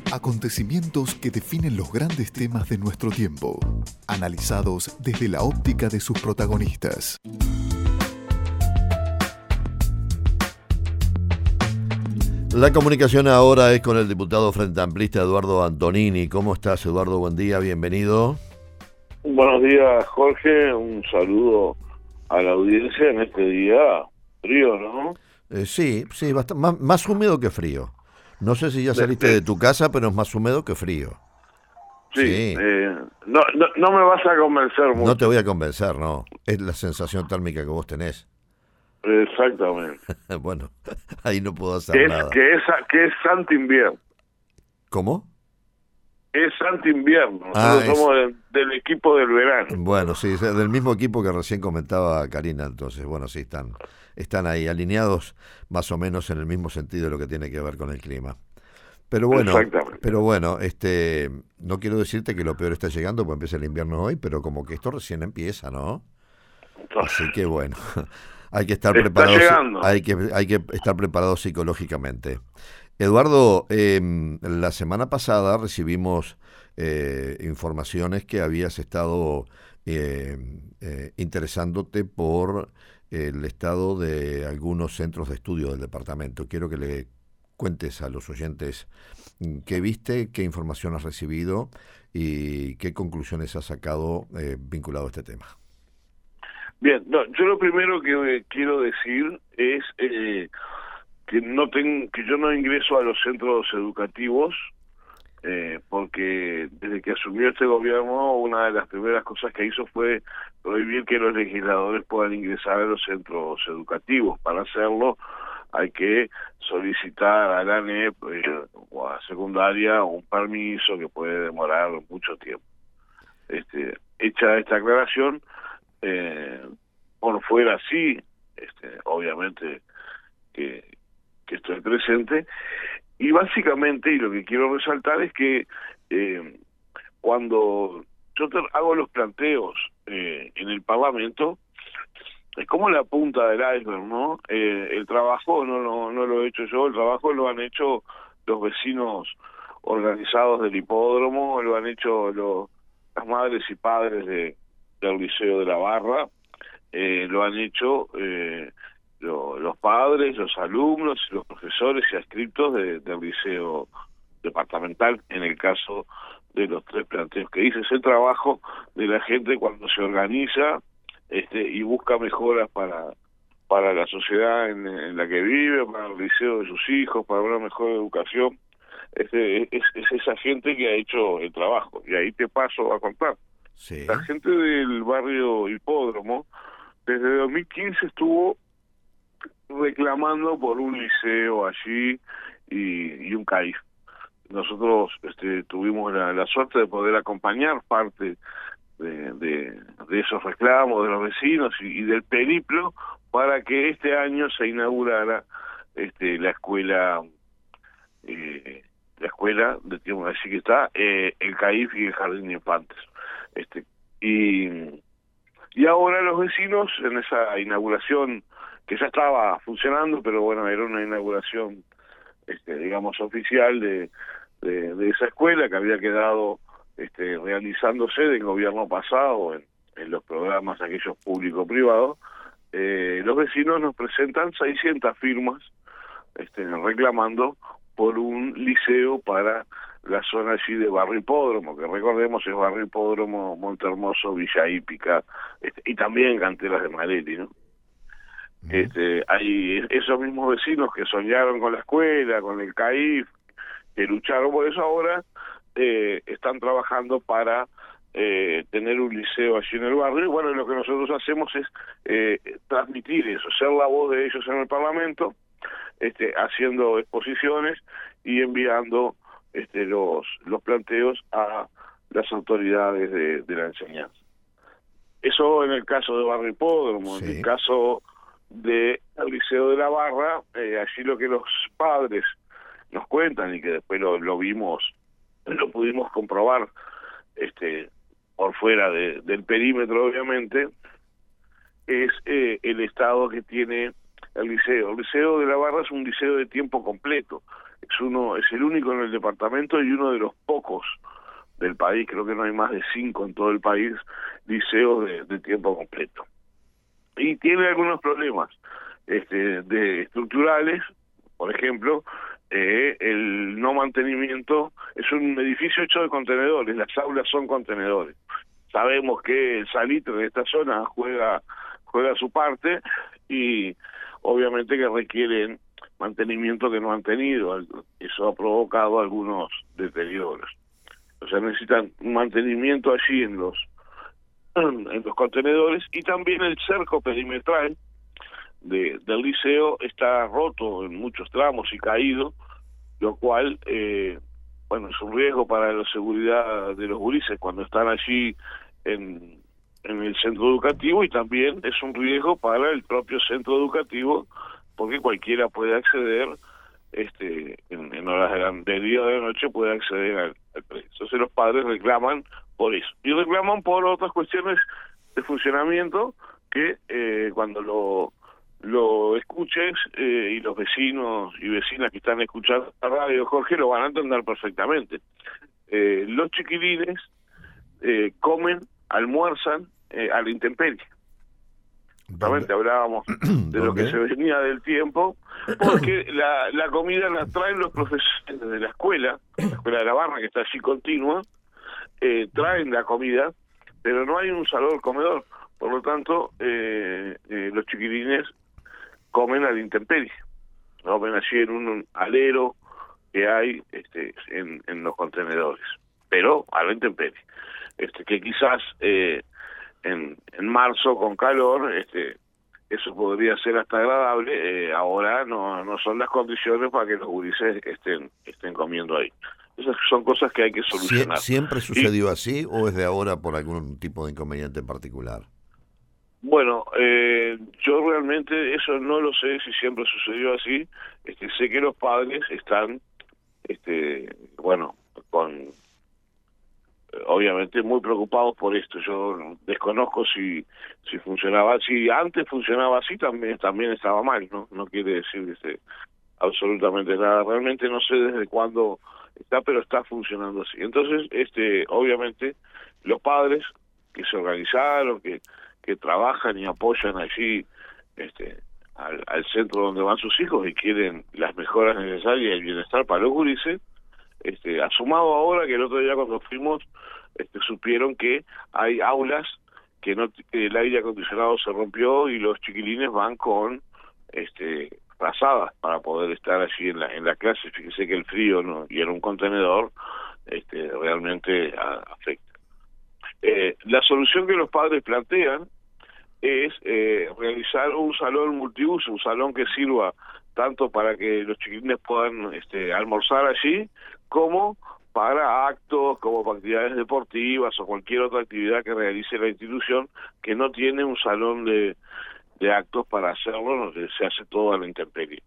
Acontecimientos que definen los grandes temas de nuestro tiempo, analizados desde la óptica de sus protagonistas. La comunicación ahora es con el diputado Frente Amplista Eduardo Antonini. ¿Cómo estás, Eduardo? Buen día, bienvenido. Buenos días, Jorge. Un saludo a la audiencia en este día frío, ¿no? Sí, más húmedo que frío. No sé si ya saliste de tu casa, pero es más húmedo que frío. Sí. No me vas a convencer mucho. No te voy a convencer, no. Es la sensación térmica que vos tenés. Exactamente. Bueno, ahí no puedo hacer nada. Que es anti-invierno. ¿Cómo? Es anti-invierno. Nosotros somos del equipo del verano. Bueno, sí, es del mismo equipo que recién comentaba Karina. Entonces, bueno, sí, están ahí alineados más o menos en el mismo sentido de lo que tiene que ver con el clima. Pero bueno, no quiero decirte que lo peor está llegando, porque empieza el invierno hoy, pero como que esto recién empieza, ¿no? Así que bueno, hay que estar preparados. Hay que estar preparados psicológicamente. Eduardo, la semana pasada recibimos informaciones que habías estado interesándote por el estado de algunos centros de estudio del departamento. Quiero que le cuentes a los oyentes qué viste, qué información has recibido y qué conclusiones has sacado vinculado a este tema. Bien, yo lo primero que quiero decir es que yo no ingreso a los centros educativos porque desde que asumió este gobierno una de las primeras cosas que hizo fue prohibir que los legisladores puedan ingresar a los centros educativos. Para hacerlo hay que solicitar a la ANEP o a secundaria un permiso que puede demorar mucho tiempo. Hecha esta aclaración, por fuera sí, obviamente que estoy presente, y básicamente, y lo que quiero resaltar es que cuando yo hago los planteos en el Parlamento, es como la punta del iceberg, ¿no? El trabajo no lo he hecho yo, el trabajo lo han hecho los vecinos organizados del hipódromo, lo han hecho las madres y padres del Liceo de la Barra, lo han hecho los padres, los alumnos, los profesores y adscriptos del liceo departamental, en el caso de los tres planteos que hice. Es el trabajo de la gente cuando se organiza y busca mejoras para la sociedad en la que vive, para el liceo de sus hijos, para una mejor educación. Es esa gente que ha hecho el trabajo, y ahí te paso a contar. Sí. La gente del barrio Hipódromo desde 2015 estuvo reclamando por un liceo allí y un CAIF. Nosotros tuvimos la suerte de poder acompañar parte de esos reclamos de los vecinos y del periplo para que este año se inaugurara la escuela así que está el CAIF y el Jardín de Infantes. Y ahora los vecinos, en esa inauguración que ya estaba funcionando, pero bueno, era una inauguración digamos oficial de esa escuela que había quedado realizándose del gobierno pasado en los programas aquellos público-privados. Los vecinos nos presentan 600 firmas reclamando por un liceo para la zona allí de Barrio Hipódromo, que recordemos es Barrio Hipódromo, Montehermoso, Villa Hípica, y también Canteras de Marelli, ¿no? Hay esos mismos vecinos que soñaron con la escuela, con el CAIF, que lucharon por eso, ahora están trabajando para tener un liceo allí en el barrio. Y bueno, lo que nosotros hacemos es transmitir eso, ser la voz de ellos en el Parlamento, haciendo exposiciones y enviando los planteos a las autoridades de la enseñanza. Eso en el caso de Barrio Hipódromo. Sí. En el caso del Liceo de la Barra, allí lo que los padres nos cuentan y que después lo vimos, lo pudimos comprobar por fuera del perímetro, obviamente, es el estado que tiene el liceo. El Liceo de la Barra es un liceo de tiempo completo. es el único en el departamento y uno de los pocos del país, creo que no hay más de 5 en todo el país, liceos de tiempo completo. Y tiene algunos problemas de estructurales, por ejemplo, el no mantenimiento. Es un edificio hecho de contenedores, las aulas son contenedores. Sabemos que el Salitre de esta zona juega su parte y obviamente que requieren mantenimiento que no han tenido. Eso ha provocado algunos deterioros. O sea, necesitan un mantenimiento allí en los contenedores, y también el cerco perimetral del liceo está roto en muchos tramos y caído, lo cual bueno, es un riesgo para la seguridad de los gurises cuando están allí en el centro educativo, y también es un riesgo para el propio centro educativo, porque cualquiera puede acceder en horas del día o de la noche, puede acceder al predio. Entonces los padres reclaman por eso, y reclaman por otras cuestiones de funcionamiento que cuando lo escuches y los vecinos y vecinas que están escuchando la radio, Jorge, lo van a entender perfectamente. Los chiquilines comen, almuerzan a la intemperie. Justamente hablábamos de lo que se venía del tiempo, porque la comida la traen los profesores de la escuela de la Barra, que está allí continua, traen la comida, pero no hay un salón comedor. Por lo tanto, los chiquilines comen a la intemperie, comen allí en un alero que hay en los contenedores, pero a la intemperie, que quizás en marzo con calor eso podría ser hasta agradable. Ahora no son las condiciones para que los gurises estén comiendo ahí. Esas son cosas que hay que solucionar. ¿Siempre sucedió así o es de ahora por algún tipo de inconveniente en particular? Bueno, yo realmente eso no lo sé si siempre sucedió así. Sé que los padres están, bueno, obviamente muy preocupados por esto. Yo desconozco si funcionaba así. Antes funcionaba así, también estaba mal, no quiere decir absolutamente nada. Realmente no sé desde cuándo está, pero está funcionando así. Entonces, obviamente, los padres que se organizaron, que trabajan y apoyan allí al centro donde van sus hijos y quieren las mejoras necesarias y el bienestar para los gurises, asumado ahora que el otro día cuando fuimos supieron que hay aulas que el aire acondicionado se rompió y los chiquilines van con frazadas para poder estar allí en la clase. Fíjese que el frío y en un contenedor realmente afecta. La solución que los padres plantean es realizar un salón multiuso, un salón que sirva tanto para que los chiquilines puedan almorzar allí, como para actos, como para actividades deportivas o cualquier otra actividad que realice la institución, que no tiene un salón de actos para hacerlo, se hace todo a la intemperie.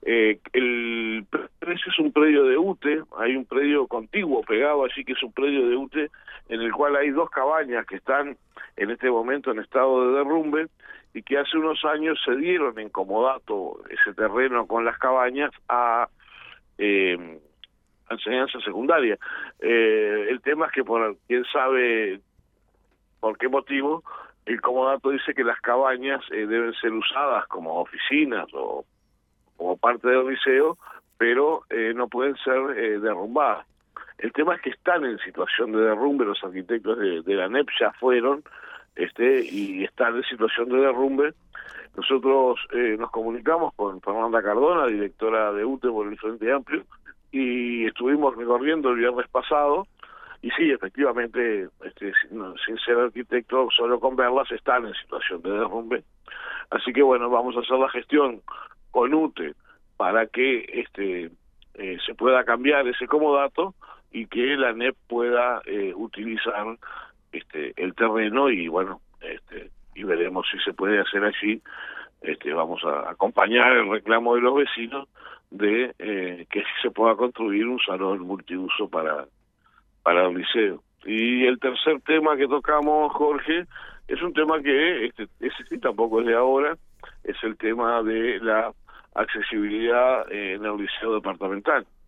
Ese es un predio de UTE, hay un predio contiguo pegado allí que es un predio de UTE, en el cual hay 2 cabañas que están en este momento en estado de derrumbe, y que hace unos años se dieron en comodato ese terreno con las cabañas a enseñanza secundaria. El tema es que quién sabe por qué motivo el comodato dice que las cabañas deben ser usadas como oficinas o como parte del liceo, pero no pueden ser derrumbadas. El tema es que están en situación de derrumbe, los arquitectos de la ANEP ya fueron y están en situación de derrumbe. Nosotros nos comunicamos con Fernanda Cardona, directora de UTE por el Frente Amplio, y estuvimos recorriendo el viernes pasado, y sí, efectivamente, sin ser arquitecto, solo con verlas están en situación de derrumbe. Así que bueno, vamos a hacer la gestión con UTE para que se pueda cambiar ese comodato y que la ANEP pueda utilizar el terreno, y bueno, y veremos si se puede hacer allí. Vamos a acompañar el reclamo de los vecinos de que se pueda construir un salón multiuso para el liceo. Y el tercer tema que tocamos, Jorge, es un tema que ese sí tampoco es de ahora, es el tema de la accesibilidad en el liceo departamental.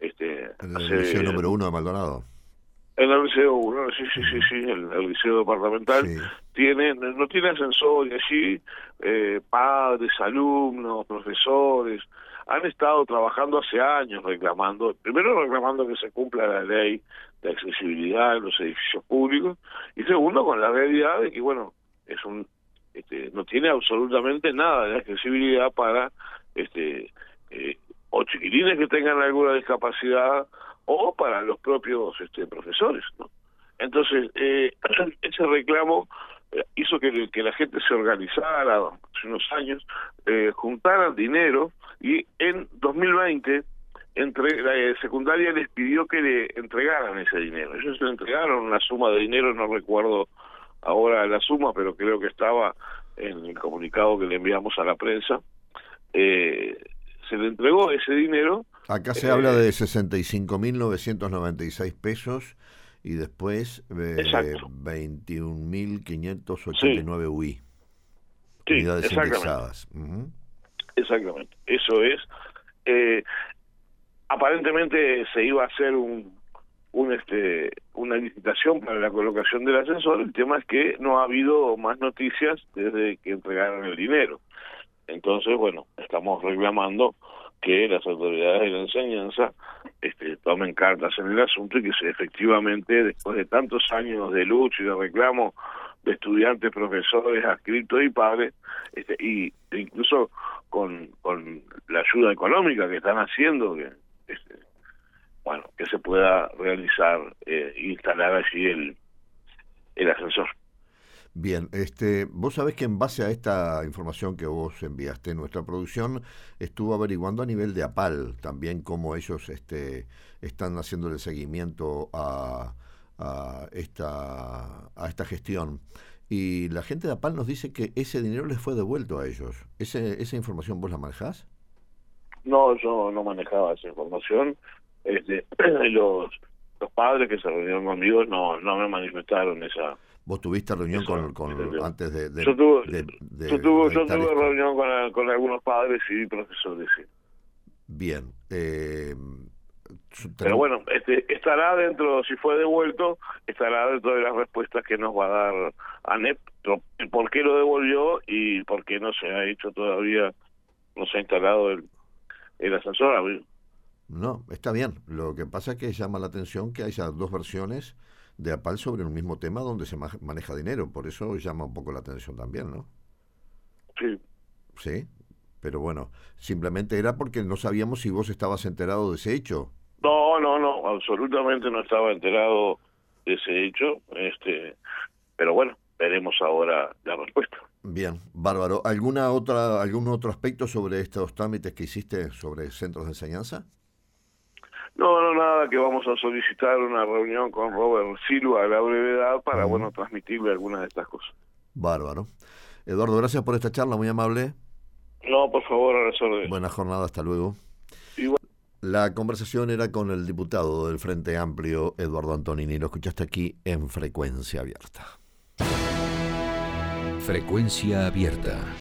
En el liceo número 1 de Maldonado. En el liceo 1, sí, el liceo departamental, Sí. no tiene ascensor, y allí padres, alumnos, profesores han estado trabajando hace años reclamando que se cumpla la ley de accesibilidad en los edificios públicos, y segundo, con la realidad de que, bueno, no tiene absolutamente nada de accesibilidad para o chiquilines que tengan alguna discapacidad o para los propios profesores, ¿no? Entonces, ese reclamo hizo que la gente se organizara hace unos años, juntaran dinero, y en 2020 la secundaria les pidió que le entregaran ese dinero. Ellos le entregaron una suma de dinero, no recuerdo ahora la suma, pero creo que estaba en el comunicado que le enviamos a la prensa. Se le entregó ese dinero. Acá se habla de 65.996 pesos y después 21.589 UI. Sí, unidades indexadas. Exactamente, eso es. Aparentemente se iba a hacer una licitación para la colocación del ascensor. El tema es que no ha habido más noticias desde que entregaron el dinero. Entonces, bueno, estamos reclamando que las autoridades de la enseñanza tomen cartas en el asunto y que efectivamente, después de tantos años de lucha y de reclamo de estudiantes, profesores, adscritos y padres, e incluso con la ayuda económica que están haciendo, que se pueda realizar instalar allí el ascensor. Bien, vos sabés que en base a esta información que vos enviaste, nuestra producción estuvo averiguando a nivel de APAL también cómo ellos están haciendo el seguimiento a esta gestión. Y la gente de APAL nos dice que ese dinero les fue devuelto a ellos. ¿Esa información vos la manejás? No, yo no manejaba esa información. Los padres que se reunieron conmigo no me manifestaron esa. ¿Vos tuviste reunión con antes de Yo tuve reunión con algunos padres y profesores, sí. Bien. Pero bueno, estará dentro, si fue devuelto, estará dentro de las respuestas que nos va a dar ANEP, el por qué lo devolvió y por qué no se ha hecho todavía, no se ha instalado el ascensor. No, está bien. Lo que pasa es que llama la atención que haya dos versiones de APAL sobre un mismo tema donde se maneja dinero. Por eso llama un poco la atención también, ¿no? Sí. Sí, pero bueno, simplemente era porque no sabíamos si vos estabas enterado de ese hecho. No, absolutamente no estaba enterado de ese hecho, pero bueno, veremos ahora la respuesta. Bien, bárbaro. ¿Algún otro aspecto sobre estos trámites que hiciste sobre centros de enseñanza? No, nada, que vamos a solicitar una reunión con Robert Silva a la brevedad para, transmitirle algunas de estas cosas. Bárbaro. Eduardo, gracias por esta charla, muy amable. No, por favor, a las órdenes. Buena jornada, hasta luego. Igual. La conversación era con el diputado del Frente Amplio, Eduardo Antonini. Lo escuchaste aquí en Frecuencia Abierta. Frecuencia Abierta.